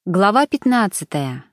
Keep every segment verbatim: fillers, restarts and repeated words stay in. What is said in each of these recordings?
Глава пятнадцатая.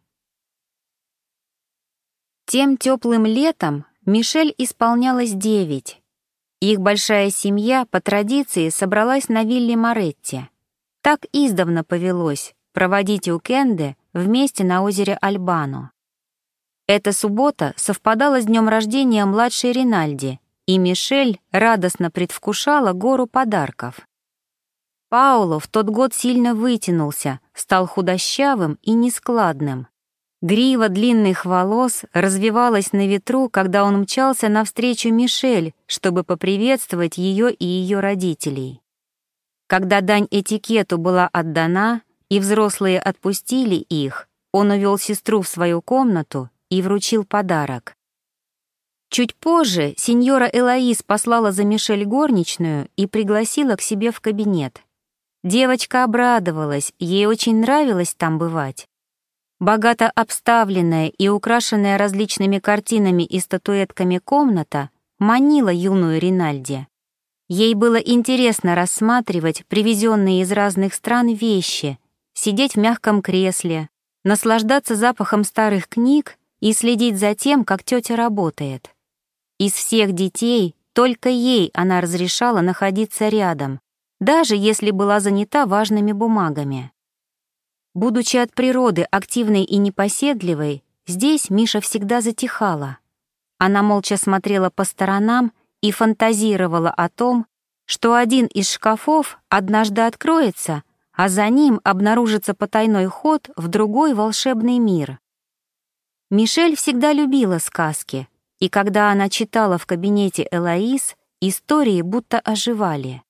Тем теплым летом Мишель исполнялось девять. Их большая семья по традиции собралась на вилле Моретти. Так издавна повелось проводить уикенды вместе на озере Альбано. Эта суббота совпадала с днем рождения младшей Ринальди, и Мишель радостно предвкушала гору подарков. Пауло в тот год сильно вытянулся, стал худощавым и нескладным. Грива длинных волос развивалась на ветру, когда он мчался навстречу Мишель, чтобы поприветствовать ее и ее родителей. Когда дань этикету была отдана, и взрослые отпустили их, он увел сестру в свою комнату и вручил подарок. Чуть позже сеньора Элоиз послала за Мишель горничную и пригласила к себе в кабинет. Девочка обрадовалась, ей очень нравилось там бывать. Богато обставленная и украшенная различными картинами и статуэтками комната манила юную Ринальди. Ей было интересно рассматривать привезенные из разных стран вещи, сидеть в мягком кресле, наслаждаться запахом старых книг и следить за тем, как тетя работает. Из всех детей только ей она разрешала находиться рядом, даже если была занята важными бумагами. Будучи от природы активной и непоседливой, здесь Миша всегда затихала. Она молча смотрела по сторонам и фантазировала о том, что один из шкафов однажды откроется, а за ним обнаружится потайной ход в другой волшебный мир. Мишель всегда любила сказки, и когда она читала в кабинете Элоиз, истории будто оживали.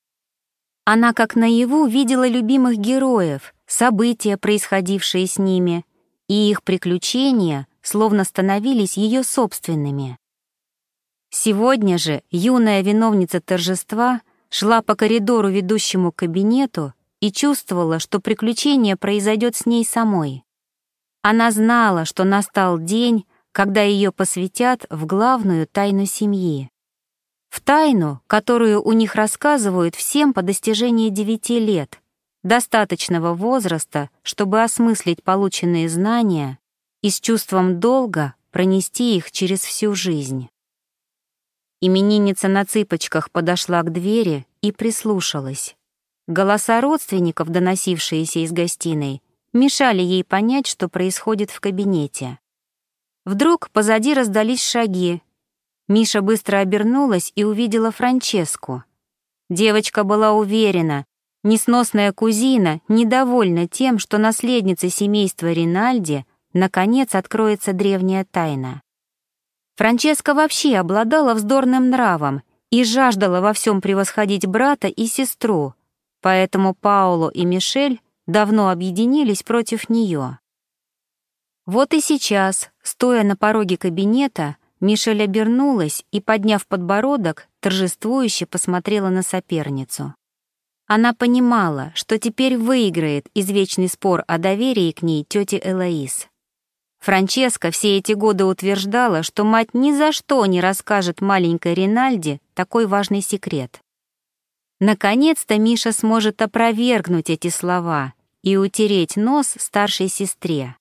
Она как наяву видела любимых героев, события, происходившие с ними, и их приключения словно становились ее собственными. Сегодня же юная виновница торжества шла по коридору, ведущему к кабинету, и чувствовала, что приключение произойдет с ней самой. Она знала, что настал день, когда ее посвятят в главную тайну семьи. В тайну, которую у них рассказывают всем по достижении девяти лет, достаточного возраста, чтобы осмыслить полученные знания и с чувством долга пронести их через всю жизнь. Именинница на цыпочках подошла к двери и прислушалась. Голоса родственников, доносившиеся из гостиной, мешали ей понять, что происходит в кабинете. Вдруг позади раздались шаги. Миша быстро обернулась и увидела Франческу. Девочка была уверена, несносная кузина недовольна тем, что наследницей семейства Ринальди наконец откроется древняя тайна. Франческа вообще обладала вздорным нравом и жаждала во всем превосходить брата и сестру, поэтому Пауло и Мишель давно объединились против нее. Вот и сейчас, стоя на пороге кабинета, Мишель обернулась и, подняв подбородок, торжествующе посмотрела на соперницу. Она понимала, что теперь выиграет извечный спор о доверии к ней тети Элоиз. Франческа все эти годы утверждала, что мать ни за что не расскажет маленькой Ринальди такой важный секрет. Наконец-то Миша сможет опровергнуть эти слова и утереть нос старшей сестре.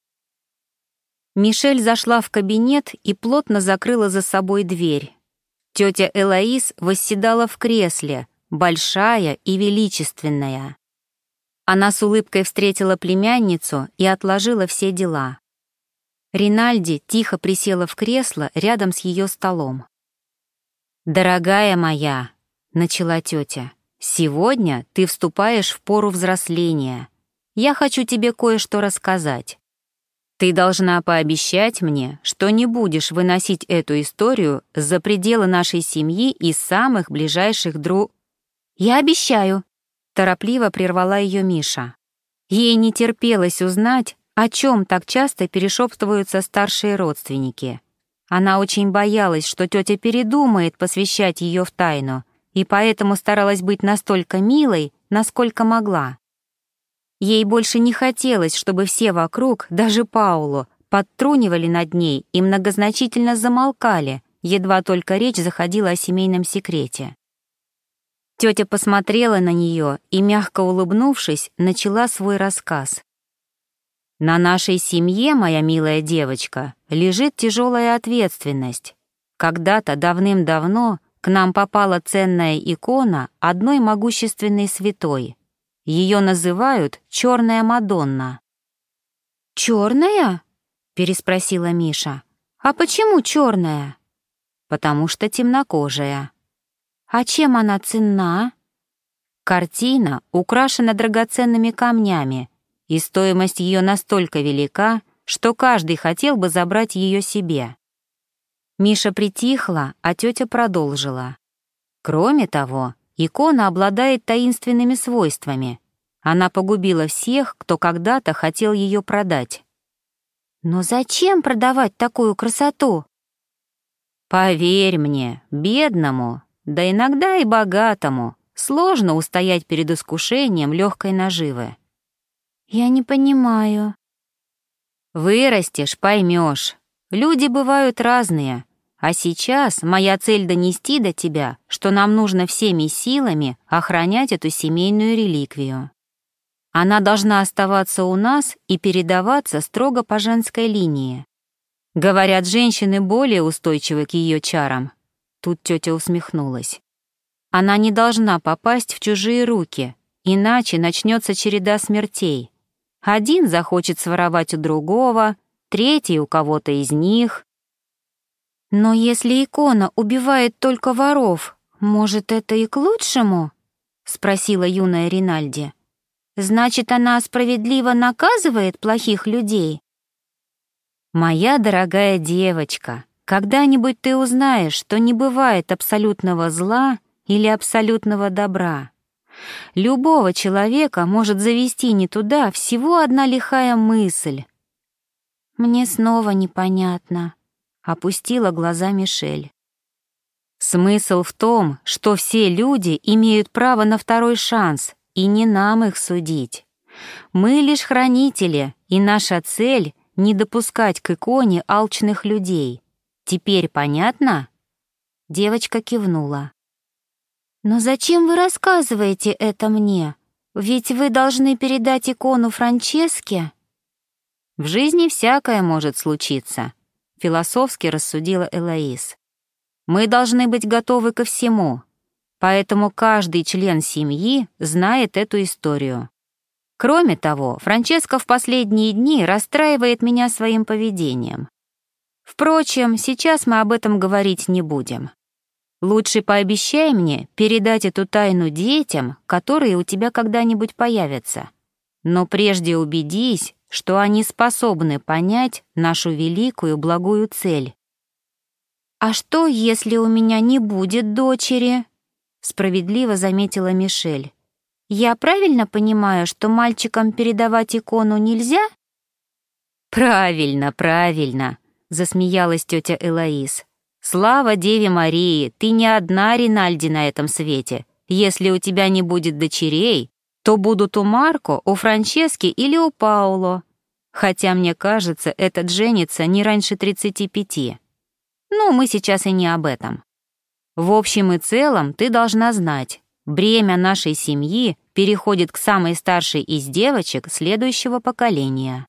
Мишель зашла в кабинет и плотно закрыла за собой дверь. Тетя Элоиз восседала в кресле, большая и величественная. Она с улыбкой встретила племянницу и отложила все дела. Ринальди тихо присела в кресло рядом с ее столом. «Дорогая моя», — начала тетя, — «сегодня ты вступаешь в пору взросления. Я хочу тебе кое-что рассказать. Ты должна пообещать мне, что не будешь выносить эту историю за пределы нашей семьи и самых ближайших друг...» «Я обещаю», — торопливо прервала ее Миша. Ей не терпелось узнать, о чем так часто перешептываются старшие родственники. Она очень боялась, что тетя передумает посвящать ее в тайну, и поэтому старалась быть настолько милой, насколько могла. Ей больше не хотелось, чтобы все вокруг, даже Пауло, подтрунивали над ней и многозначительно замолкали, едва только речь заходила о семейном секрете. Тетя посмотрела на нее и, мягко улыбнувшись, начала свой рассказ. На нашей семье, моя милая девочка, лежит тяжелая ответственность. Когда-то давным-давно к нам попала ценная икона одной могущественной святой. Ее называют «Черная Мадонна». «Черная?» — переспросила Миша. «А почему черная?» «Потому что темнокожая». «А чем она ценна?» «Картина украшена драгоценными камнями, и стоимость ее настолько велика, что каждый хотел бы забрать ее себе». Миша притихла, а тетя продолжила. «Кроме того, икона обладает таинственными свойствами. Она погубила всех, кто когда-то хотел ее продать». «Но зачем продавать такую красоту?» «Поверь мне, бедному, да иногда и богатому, сложно устоять перед искушением легкой наживы». «Я не понимаю». «Вырастешь, поймешь. Люди бывают разные, а сейчас моя цель донести до тебя, что нам нужно всеми силами охранять эту семейную реликвию. Она должна оставаться у нас и передаваться строго по женской линии. Говорят, женщины более устойчивы к ее чарам». Тут тетя усмехнулась. «Она не должна попасть в чужие руки, иначе начнется череда смертей. Один захочет своровать у другого, третий у кого-то из них». «Но если икона убивает только воров, может, это и к лучшему?» — спросила юная Ринальди. «Значит, она справедливо наказывает плохих людей?» «Моя дорогая девочка, когда-нибудь ты узнаешь, что не бывает абсолютного зла или абсолютного добра. Любого человека может завести не туда всего одна лихая мысль». «Мне снова непонятно», — опустила глаза Мишель. «Смысл в том, что все люди имеют право на второй шанс, и не нам их судить. Мы лишь хранители, и наша цель — не допускать к иконе алчных людей. Теперь понятно?» Девочка кивнула. «Но зачем вы рассказываете это мне? Ведь вы должны передать икону Франческе». «В жизни всякое может случиться», — философски рассудила Элоиз. «Мы должны быть готовы ко всему, поэтому каждый член семьи знает эту историю. Кроме того, Франческа в последние дни расстраивает меня своим поведением. Впрочем, сейчас мы об этом говорить не будем. Лучше пообещай мне передать эту тайну детям, которые у тебя когда-нибудь появятся. Но прежде убедись, что они способны понять нашу великую благую цель». «А что, если у меня не будет дочери?» — справедливо заметила Мишель. «Я правильно понимаю, что мальчикам передавать икону нельзя?» «Правильно, правильно», — засмеялась тетя Элоиз. «Слава Деве Марии, ты не одна Ринальди на этом свете. Если у тебя не будет дочерей, то будут у Марко, у Франчески или у Пауло. Хотя, мне кажется, этот женится не раньше тридцати пяти. Ну, мы сейчас и не об этом. В общем и целом, ты должна знать, бремя нашей семьи переходит к самой старшей из девочек следующего поколения».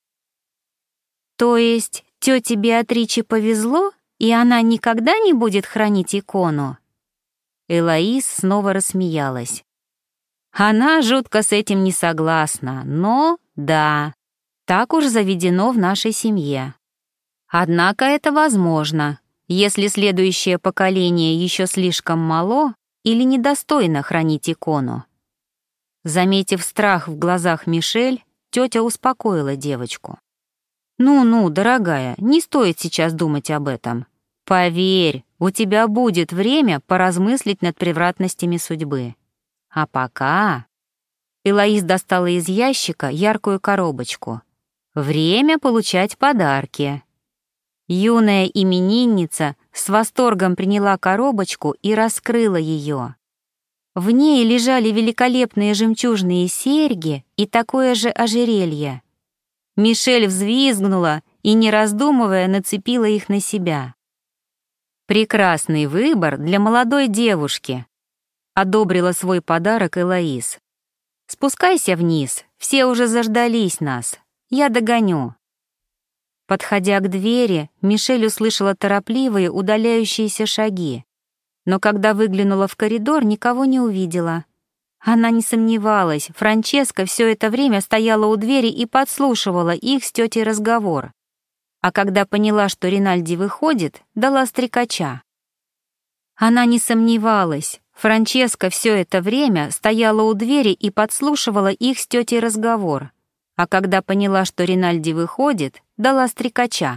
«То есть тете Беатриче повезло, и она никогда не будет хранить икону?» Элоиз снова рассмеялась. «Она жутко с этим не согласна, но да, так уж заведено в нашей семье. Однако это возможно, если следующее поколение еще слишком мало или недостойно хранить икону». Заметив страх в глазах Мишель, тетя успокоила девочку. «Ну-ну, дорогая, не стоит сейчас думать об этом. Поверь, у тебя будет время поразмыслить над превратностями судьбы. А пока...» Элоиз достала из ящика яркую коробочку. «Время получать подарки». Юная именинница с восторгом приняла коробочку и раскрыла ее. В ней лежали великолепные жемчужные серьги и такое же ожерелье. Мишель взвизгнула и, не раздумывая, нацепила их на себя. «Прекрасный выбор для молодой девушки», — одобрила свой подарок Элоиз. «Спускайся вниз, все уже заждались нас. Я догоню». Подходя к двери, Мишель услышала торопливые удаляющиеся шаги, но когда выглянула в коридор, никого не увидела. Она не сомневалась, Франческа все это время стояла у двери и подслушивала их с тетей разговор. А когда поняла, что Ринальди выходит, дала стрекача. Она не сомневалась, Франческа все это время стояла у двери и подслушивала их с тетей разговор. А когда поняла, что Ринальди выходит, дала стрекача.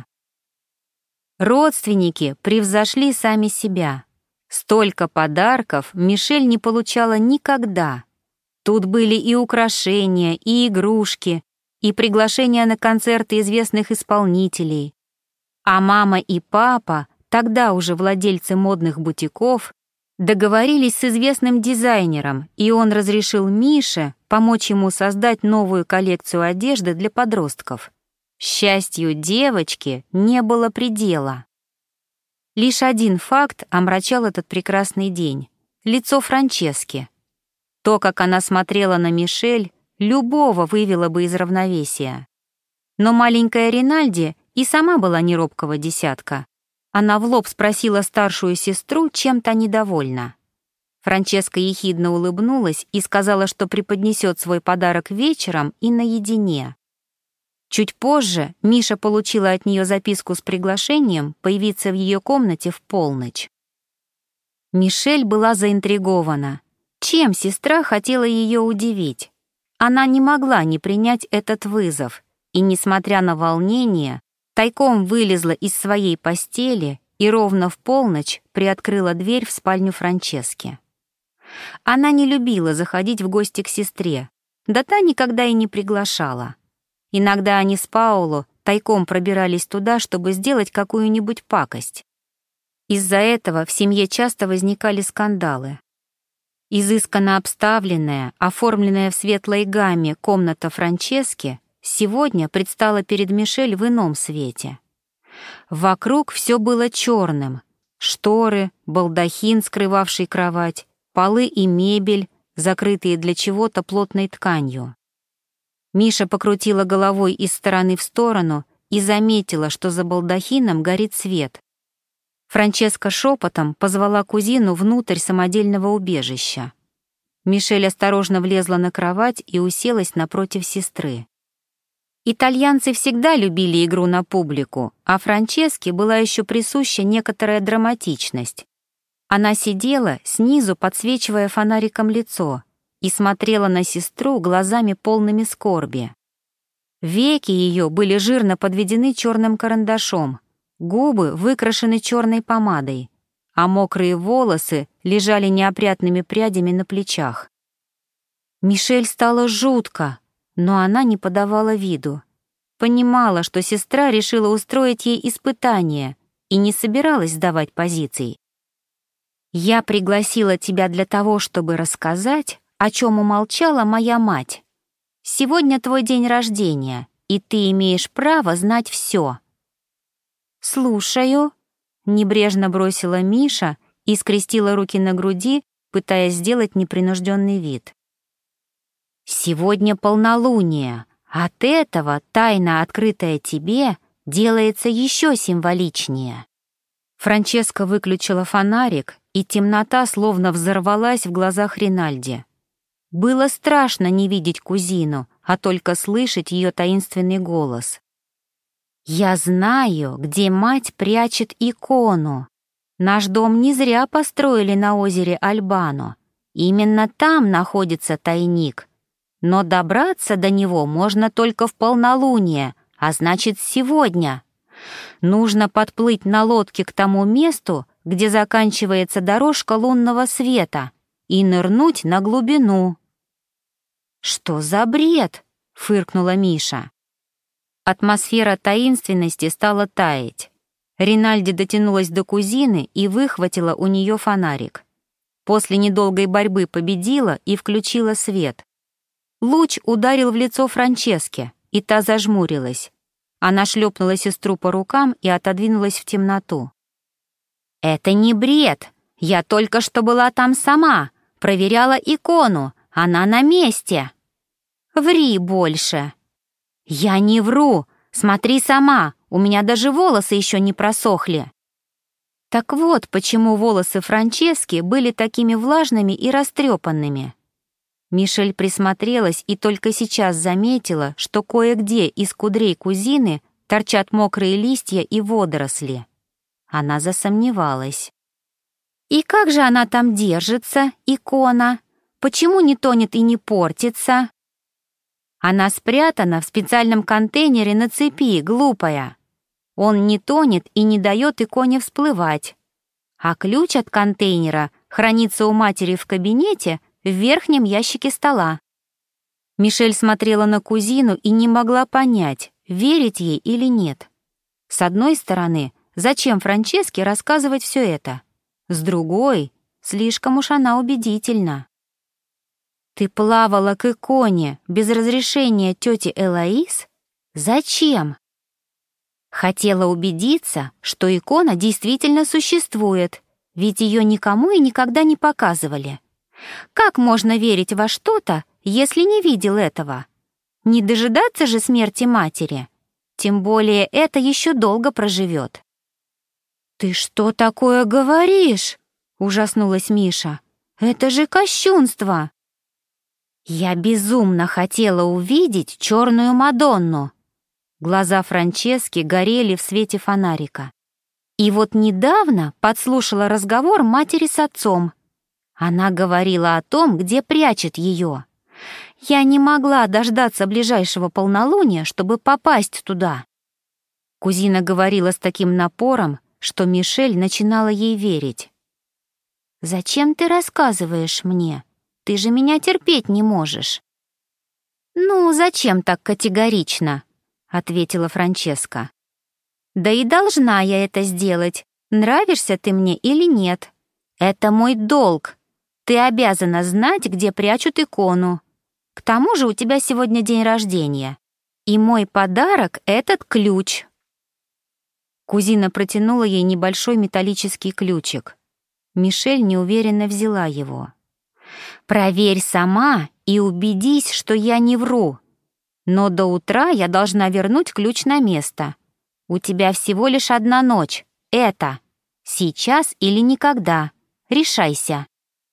Родственники превзошли сами себя. Столько подарков Мишель не получала никогда. Тут были и украшения, и игрушки, и приглашения на концерты известных исполнителей. А мама и папа, тогда уже владельцы модных бутиков, договорились с известным дизайнером, и он разрешил Мише помочь ему создать новую коллекцию одежды для подростков. Счастью девочки не было предела. Лишь один факт омрачал этот прекрасный день — лицо Франчески. То, как она смотрела на Мишель, любого вывело бы из равновесия. Но маленькая Ринальди и сама была не робкого десятка. Она в лоб спросила старшую сестру, чем та недовольна. Франческа ехидно улыбнулась и сказала, что преподнесет свой подарок вечером и наедине. Чуть позже Миша получила от нее записку с приглашением появиться в ее комнате в полночь. Мишель была заинтригована. Чем сестра хотела ее удивить? Она не могла не принять этот вызов, и, несмотря на волнение, тайком вылезла из своей постели и ровно в полночь приоткрыла дверь в спальню Франчески. Она не любила заходить в гости к сестре, да та никогда и не приглашала. Иногда они с Паоло тайком пробирались туда, чтобы сделать какую-нибудь пакость. Из-за этого в семье часто возникали скандалы. Изысканно обставленная, оформленная в светлой гамме комната Франчески сегодня предстала перед Мишель в ином свете. Вокруг все было черным: шторы, балдахин, скрывавший кровать, полы и мебель, закрытые для чего-то плотной тканью. Миша покрутила головой из стороны в сторону и заметила, что за балдахином горит свет. Франческа шепотом позвала кузину внутрь самодельного убежища. Мишель осторожно влезла на кровать и уселась напротив сестры. Итальянцы всегда любили игру на публику, а Франческе была еще присуща некоторая драматичность. Она сидела, снизу подсвечивая фонариком лицо, и смотрела на сестру глазами полными скорби. Веки ее были жирно подведены черным карандашом, губы выкрашены черной помадой, а мокрые волосы лежали неопрятными прядями на плечах. Мишель стало жутко, но она не подавала виду. Понимала, что сестра решила устроить ей испытание и не собиралась сдавать позиций. «Я пригласила тебя для того, чтобы рассказать, о чем умолчала моя мать. Сегодня твой день рождения, и ты имеешь право знать все». «Слушаю», — небрежно бросила Миша и скрестила руки на груди, пытаясь сделать непринужденный вид. «Сегодня полнолуние. От этого тайна, открытая тебе, делается еще символичнее». Франческа выключила фонарик, и темнота словно взорвалась в глазах Ринальди. Было страшно не видеть кузину, а только слышать ее таинственный голос. «Я знаю, где мать прячет икону. Наш дом не зря построили на озере Альбано. Именно там находится тайник. Но добраться до него можно только в полнолуние, а значит, сегодня. Нужно подплыть на лодке к тому месту, где заканчивается дорожка лунного света, и нырнуть на глубину». «Что за бред?» — фыркнула Миша. Атмосфера таинственности стала таять. Ринальди дотянулась до кузины и выхватила у нее фонарик. После недолгой борьбы победила и включила свет. Луч ударил в лицо Франческе, и та зажмурилась. Она шлепнула сестру по рукам и отодвинулась в темноту. «Это не бред. Я только что была там сама, проверяла икону. Она на месте». «Ври больше». «Я не вру! Смотри сама, у меня даже волосы еще не просохли!» Так вот, почему волосы Франчески были такими влажными и растрепанными. Мишель присмотрелась и только сейчас заметила, что кое-где из кудрей кузины торчат мокрые листья и водоросли. Она засомневалась. «И как же она там держится, икона? Почему не тонет и не портится?» «Она спрятана в специальном контейнере на цепи, глупая. Он не тонет и не дает иконе всплывать. А ключ от контейнера хранится у матери в кабинете в верхнем ящике стола». Мишель смотрела на кузину и не могла понять, верить ей или нет. С одной стороны, зачем Франческе рассказывать все это? С другой, слишком уж она убедительна. «Ты плавала к иконе без разрешения тети Элоиз? Зачем?» «Хотела убедиться, что икона действительно существует, ведь ее никому и никогда не показывали. Как можно верить во что-то, если не видел этого? Не дожидаться же смерти матери, тем более это еще долго проживет». «Ты что такое говоришь?» — ужаснулась Миша. «Это же кощунство!» «Я безумно хотела увидеть черную Мадонну». Глаза Франчески горели в свете фонарика. И вот недавно подслушала разговор матери с отцом. Она говорила о том, где прячет ее. Я не могла дождаться ближайшего полнолуния, чтобы попасть туда. Кузина говорила с таким напором, что Мишель начинала ей верить. «Зачем ты рассказываешь мне? Ты же меня терпеть не можешь». «Ну, зачем так категорично?» — ответила Франческа. «Да и должна я это сделать, нравишься ты мне или нет. Это мой долг. Ты обязана знать, где прячут икону. К тому же у тебя сегодня день рождения, и мой подарок — этот ключ». Кузина протянула ей небольшой металлический ключик. Мишель неуверенно взяла его. «Проверь сама и убедись, что я не вру. Но до утра я должна вернуть ключ на место. У тебя всего лишь одна ночь. Это. Сейчас или никогда. Решайся».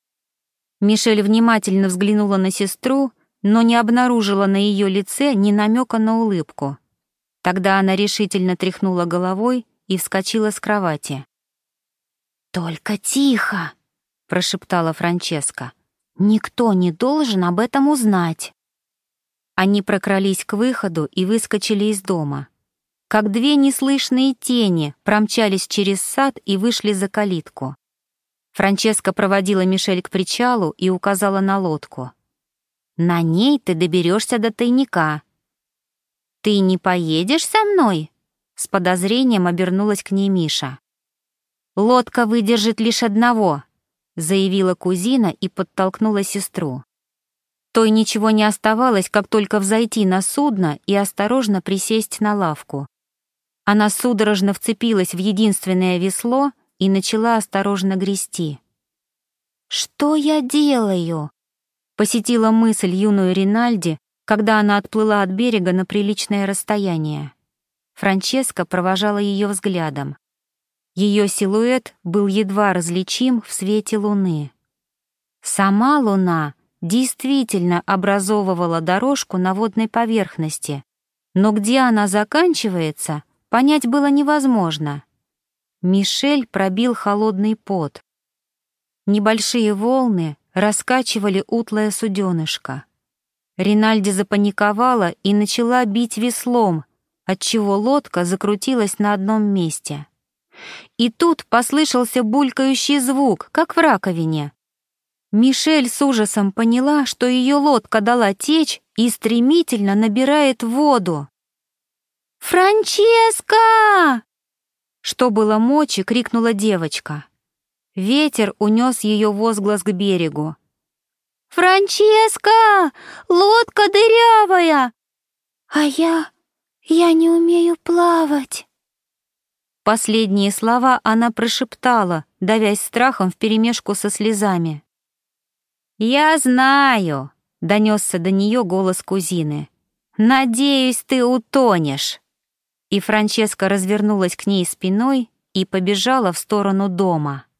Мишель внимательно взглянула на сестру, но не обнаружила на ее лице ни намека на улыбку. Тогда она решительно тряхнула головой и вскочила с кровати. «Только тихо!» — прошептала Франческа. «Никто не должен об этом узнать». Они прокрались к выходу и выскочили из дома. Как две неслышные тени промчались через сад и вышли за калитку. Франческа проводила Мишель к причалу и указала на лодку. «На ней ты доберешься до тайника». «Ты не поедешь со мной?» — с подозрением обернулась к ней Миша. «Лодка выдержит лишь одного», — заявила кузина и подтолкнула сестру. Той ничего не оставалось, как только взойти на судно и осторожно присесть на лавку. Она судорожно вцепилась в единственное весло и начала осторожно грести. «Что я делаю?» — посетила мысль юную Ринальди, когда она отплыла от берега на приличное расстояние. Франческа провожала ее взглядом. Ее силуэт был едва различим в свете луны. Сама луна действительно образовывала дорожку на водной поверхности, но где она заканчивается, понять было невозможно. Мишель пробил холодный пот. Небольшие волны раскачивали утлое суденышко. Ринальди запаниковала и начала бить веслом, отчего лодка закрутилась на одном месте. И тут послышался булькающий звук, как в раковине. Мишель с ужасом поняла, что ее лодка дала течь и стремительно набирает воду. «Франческа!» Что было мочи, крикнула девочка. Ветер унес ее возглас к берегу. «Франческа! Лодка дырявая! А я... я не умею плавать!» Последние слова она прошептала, давясь страхом вперемешку со слезами. «Я знаю», — донесся до нее голос кузины. «Надеюсь, ты утонешь!» И Франческа развернулась к ней спиной и побежала в сторону дома.